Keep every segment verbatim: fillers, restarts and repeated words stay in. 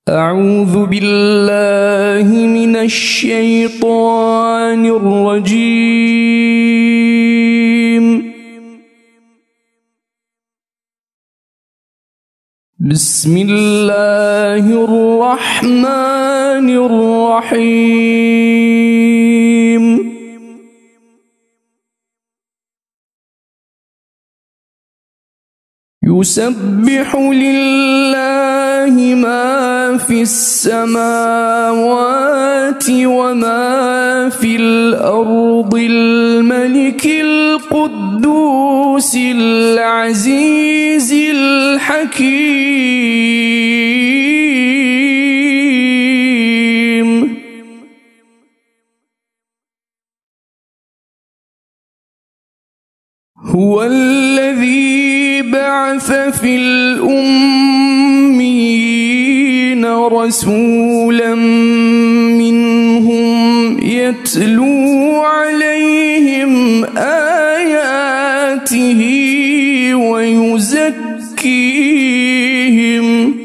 أعوذ بالله من الشيطان الرجيم. بسم الله الرحمن الرحيم. يسبح لله ما في السماوات وما في الأرض الملك القدوس العزيز الحكيم. هو الذي بعث في الأميين رسولا منهم يتلو عليهم آياته ويزكيهم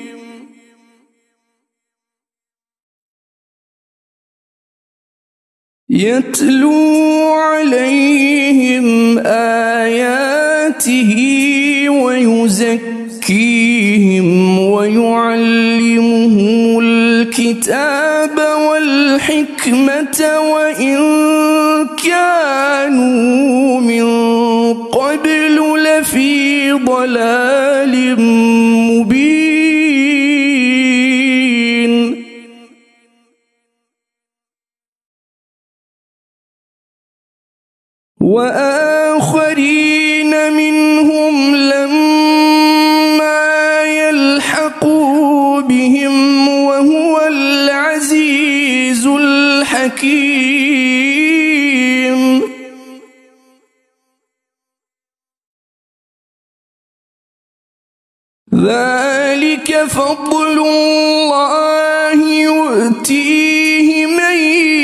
يتلو عليهم آياته ويزكيهم ويعلمهم الكتاب والحكمة وإن كانوا من قبل لفي ضلال مبين. وآخرين منهم لما يلحقوا بهم وهو العزيز الحكيم. ذلك فضل الله يؤتيه من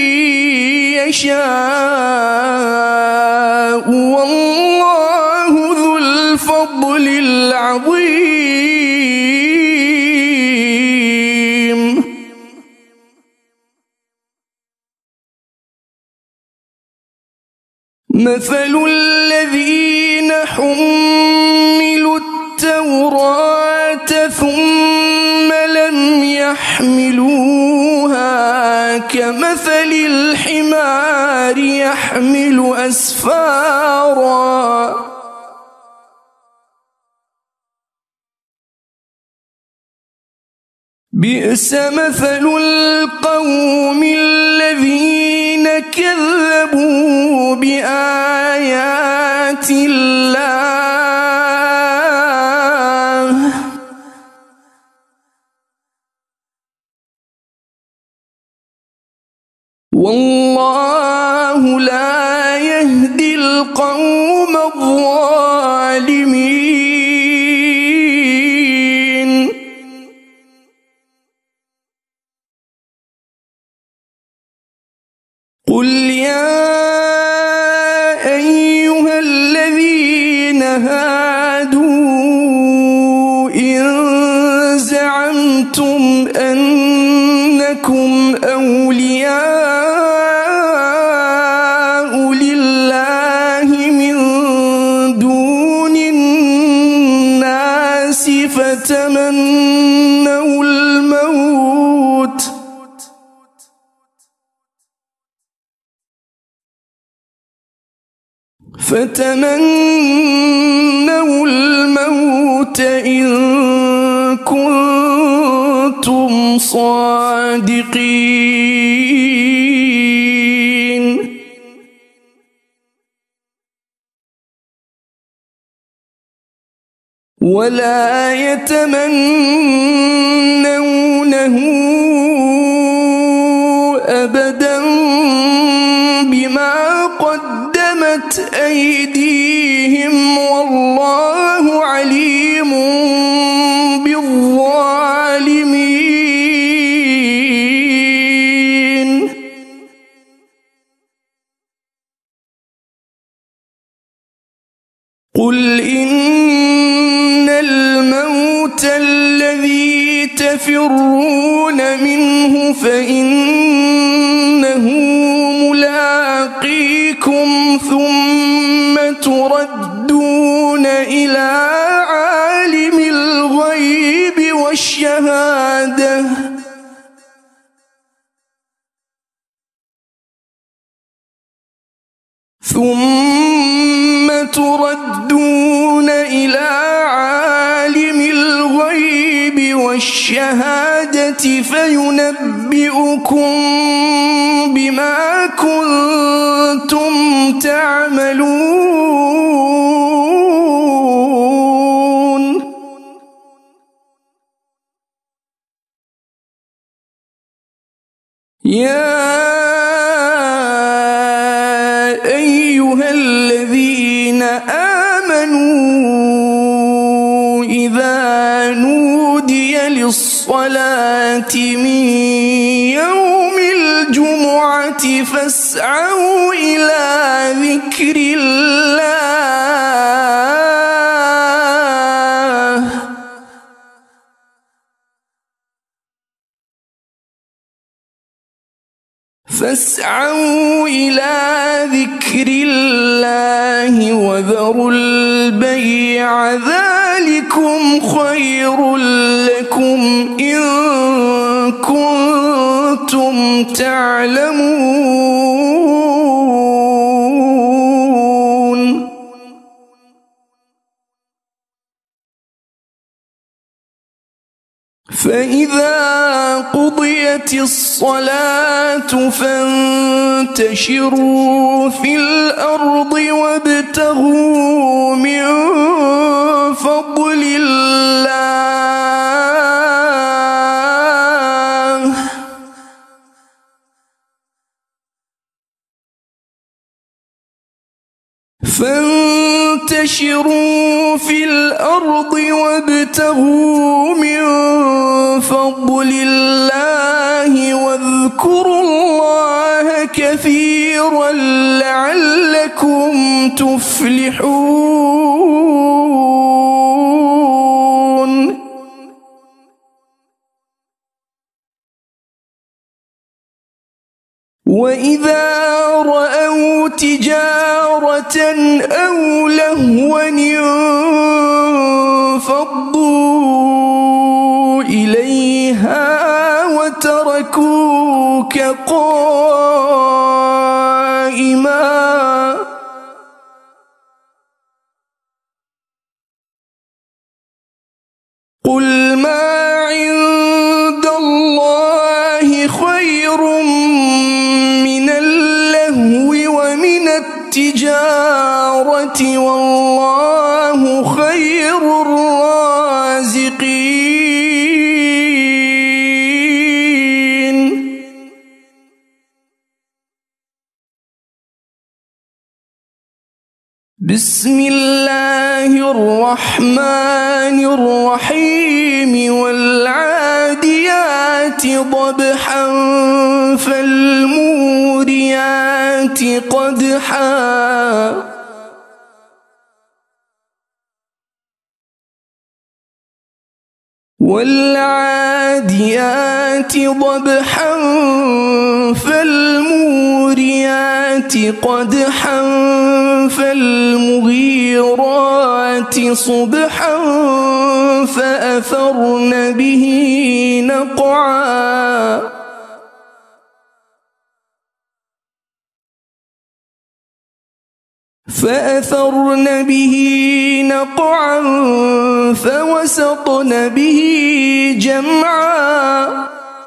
يشاء والله ذو الفضل العظيم. مثل الذين حملوا التوراة ثم لم يحملوها كمثل الحمار يحمل أسفارا بئس مثل القوم الذين كذبوا بآيات الله والله لا يهدي القوم الظالمين. قل يا أيها الذين هادوا إن زعمتم أنكم أولياء لله من دون الناس فتمنوا الموت فتمنوا الموت إن كنتم صادقين. ولا يتمنونه أبدا بما قدمت أيديهم والله عليم بالظالمين. قل إن الموت الذي تفرون منه فإنه ملاقيكم ثم تردون إلى عالم الغيب والشهادة ثم تردون إلى عالم الغيب والشهادة فينبئكم بما كنتم تعملون. يا أيها الذين آمنوا إذا نودي للصلاة من يوم الجمعة فاسعوا إلى ذكر الله فاسعوا إلى ذكر الله وذروا البيع ذلكم خير لكم إن كنتم تعلمون. فإذا قضيت الصلاة فانتشروا في الأرض وابتغوا من فضل الله فانتشروا في الأرض وابتغوا من فضل الله واذكروا الله كثيرا لعلكم تفلحون. وإذا رأوا تجارة أو لهوا انفضوا إليها وتركوك قائما قل ما عند الله خير من اللهو ومن التجارة والله خير الرازقين. بسم الله الرحمن الرحيم والعاديات ضبحا فالموريات قدحا والعاديات ضبحا فالموريات قدحا فالمغيرات صبحا فأثرن به نقعا فأثرن به نقعا فوسطن به جمعا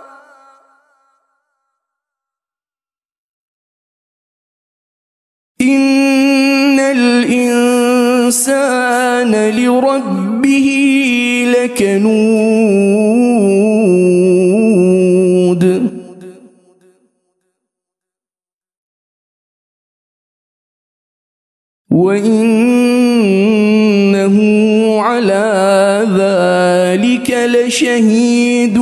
إن الإنسان لربه لكنود وإنه على ذلك لشهيد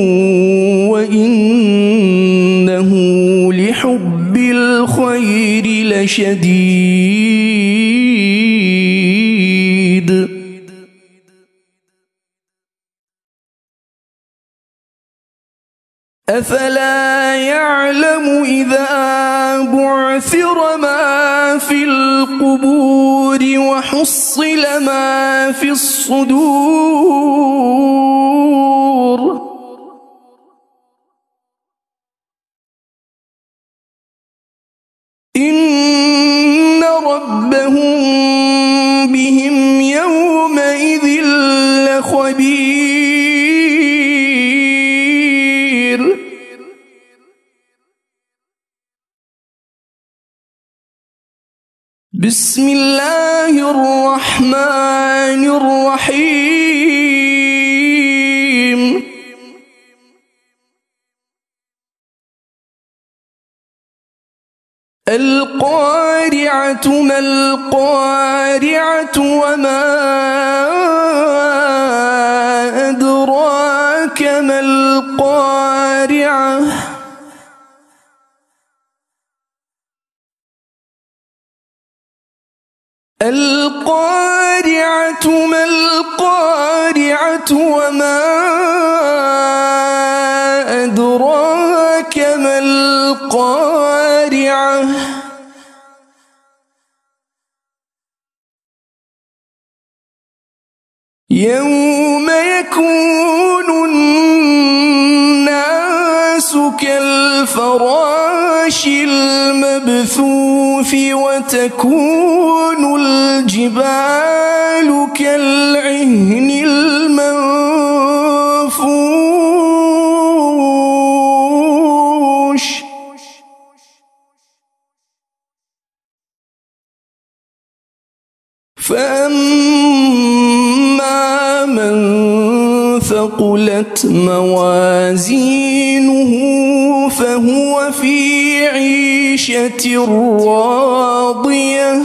وإنه لحب الخير لشديد. أفلا يعلم إذا بعثر ما في القبور وحصل ما في الصدور إن ربهم بهم يومئذ لخبير بسم الله الرحمن الرحيم القارعة ما القارعة وما أدراك ما القارعة القارعة ما القارعة وما أدراك ما القارعة يوم يكون الناس كالفراش المبثوث وتكون الجبال كالعهن المنفوش فأما من ثقلت موازينه فهو في عيشة راضية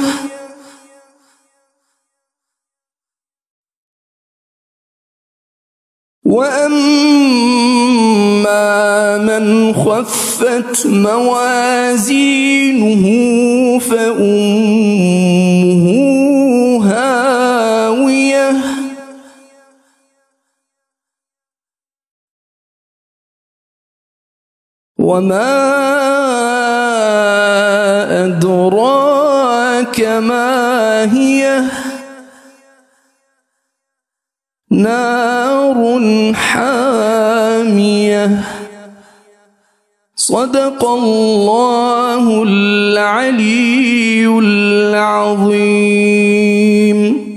وأما من خفت موازينه فأمه هاوية وما أدراك ما هي نار حامية صدق الله العلي العظيم.